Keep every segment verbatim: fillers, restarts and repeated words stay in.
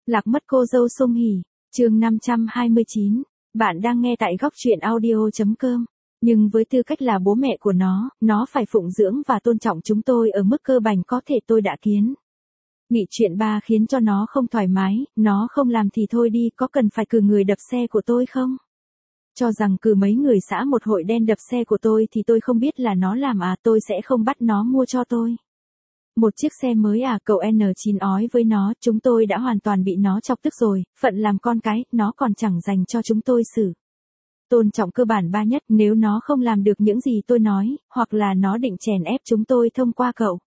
Lạc mất cô dâu Song Hỷ, chương năm trăm hai mươi chín. Bạn đang nghe tại góc truyện audio.com. Nhưng với tư cách là bố mẹ của nó, nó phải phụng dưỡng và tôn trọng chúng tôi ở mức cơ bản có thể tôi đã kiến. Nghị chuyện ba khiến cho nó không thoải mái, nó không làm thì thôi đi, có cần phải cử người đập xe của tôi không? Cho rằng cử mấy người xã một hội đen đập xe của tôi thì tôi không biết là nó làm à, tôi sẽ không bắt nó mua cho tôi. Một chiếc xe mới à, cậu en chín ói với nó, chúng tôi đã hoàn toàn bị nó chọc tức rồi, phận làm con cái, nó còn chẳng dành cho chúng tôi xử. Tôn trọng cơ bản ba nhất, nếu nó không làm được những gì tôi nói, hoặc là nó định chèn ép chúng tôi thông qua cậu.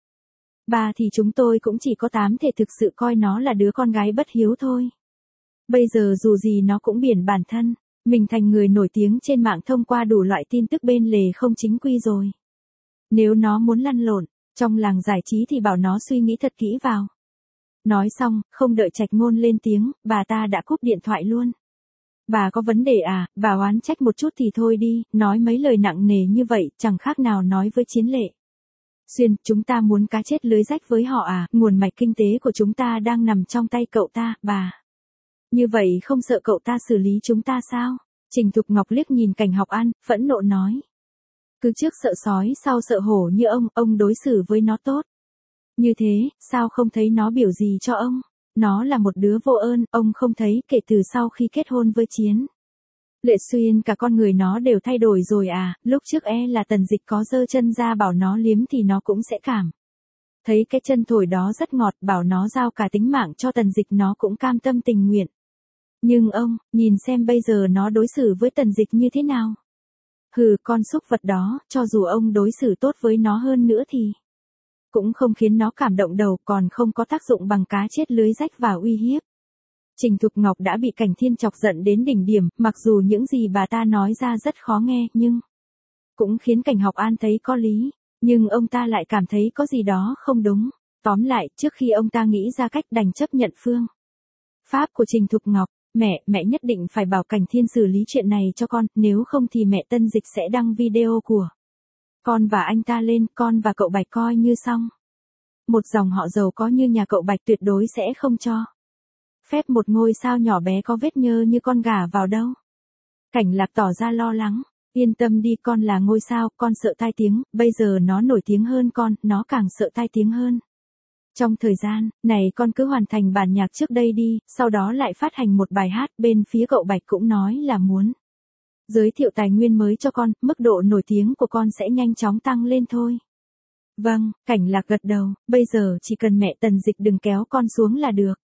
Ba thì chúng tôi cũng chỉ có tám thể thực sự coi nó là đứa con gái bất hiếu thôi. Bây giờ dù gì nó cũng biển bản thân, mình thành người nổi tiếng trên mạng thông qua đủ loại tin tức bên lề không chính quy rồi. Nếu nó muốn lăn lộn trong làng giải trí thì bảo nó suy nghĩ thật kỹ vào. Nói xong, không đợi Trạch Ngôn lên tiếng, bà ta đã cúp điện thoại luôn. Bà có vấn đề à, bà oán trách một chút thì thôi đi, nói mấy lời nặng nề như vậy, chẳng khác nào nói với Chiến Lệ. Xuyên, chúng ta muốn cá chết lưới rách với họ à, nguồn mạch kinh tế của chúng ta đang nằm trong tay cậu ta, bà. Như vậy không sợ cậu ta xử lý chúng ta sao? Trình Thục Ngọc liếc nhìn Cảnh Học An, phẫn nộ nói. Cứ trước sợ sói sau sợ hổ như ông, ông đối xử với nó tốt. Như thế, sao không thấy nó biểu gì cho ông? Nó là một đứa vô ơn, ông không thấy kể từ sau khi kết hôn với Chiến. Lệ Xuyên cả con người nó đều thay đổi rồi à, lúc trước e là Tần Dịch có giơ chân ra bảo nó liếm thì nó cũng sẽ cảm. Thấy cái chân thổi đó rất ngọt, bảo nó giao cả tính mạng cho Tần Dịch nó cũng cam tâm tình nguyện. Nhưng ông, nhìn xem bây giờ nó đối xử với Tần Dịch như thế nào? Hừ, con súc vật đó, cho dù ông đối xử tốt với nó hơn nữa thì cũng không khiến nó cảm động đầu, còn không có tác dụng bằng cá chết lưới rách và uy hiếp. Trình Thục Ngọc đã bị Cảnh Thiên chọc giận đến đỉnh điểm, mặc dù những gì bà ta nói ra rất khó nghe, nhưng cũng khiến Cảnh Học An thấy có lý, nhưng ông ta lại cảm thấy có gì đó không đúng. Tóm lại, trước khi ông ta nghĩ ra cách đành chấp nhận phương pháp của Trình Thục Ngọc. Mẹ, mẹ nhất định phải bảo Cảnh Thiên xử lý chuyện này cho con, nếu không thì mẹ Tân Dịch sẽ đăng video của con và anh ta lên, con và cậu Bạch coi như xong. Một dòng họ giàu có như nhà cậu Bạch tuyệt đối sẽ không cho phép một ngôi sao nhỏ bé có vết nhơ như con gả vào đâu. Cảnh Lạc tỏ ra lo lắng, yên tâm đi, con là ngôi sao, con sợ tai tiếng, bây giờ nó nổi tiếng hơn con, nó càng sợ tai tiếng hơn. Trong thời gian này con cứ hoàn thành bản nhạc trước đây đi, sau đó lại phát hành một bài hát, bên phía cậu Bạch cũng nói là muốn giới thiệu tài nguyên mới cho con, mức độ nổi tiếng của con sẽ nhanh chóng tăng lên thôi. Vâng, Cảnh Lạc gật đầu, bây giờ chỉ cần mẹ Tần Dịch đừng kéo con xuống là được.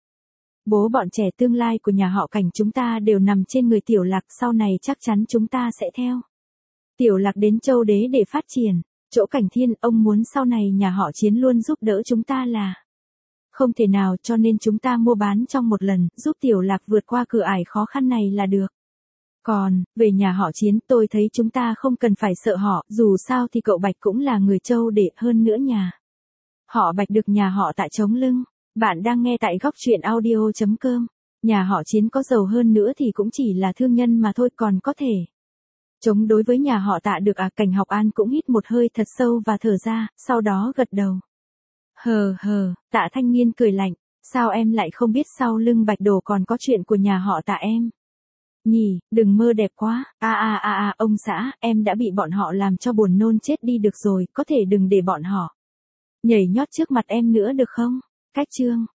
Bố bọn trẻ tương lai của nhà họ Cảnh chúng ta đều nằm trên người Tiểu Lạc, sau này chắc chắn chúng ta sẽ theo Tiểu Lạc đến Châu Đế để phát triển. Chỗ Cảnh Thiên, ông muốn sau này nhà họ Chiến luôn giúp đỡ chúng ta là không thể nào, cho nên chúng ta mua bán trong một lần, giúp Tiểu Lạc vượt qua cửa ải khó khăn này là được. Còn, về nhà họ Chiến, tôi thấy chúng ta không cần phải sợ họ, dù sao thì cậu Bạch cũng là người Châu Đế, hơn nữa nhà họ Bạch được nhà họ Tạ chống lưng. Bạn đang nghe tại góc truyện audio.com. Nhà họ Chiến có giàu hơn nữa thì cũng chỉ là thương nhân mà thôi, còn có thể chống đối với nhà họ Tạ được à? Cảnh Học An cũng hít một hơi thật sâu và thở ra, sau đó gật đầu. Hờ hờ, Tạ Thanh Niên cười lạnh, sao em lại không biết sau lưng Bạch Đồ còn có chuyện của nhà họ Tạ em? Nhỉ, đừng mơ đẹp quá, a a a a ông xã, em đã bị bọn họ làm cho buồn nôn chết đi được rồi, có thể đừng để bọn họ nhảy nhót trước mặt em nữa được không? Cách chương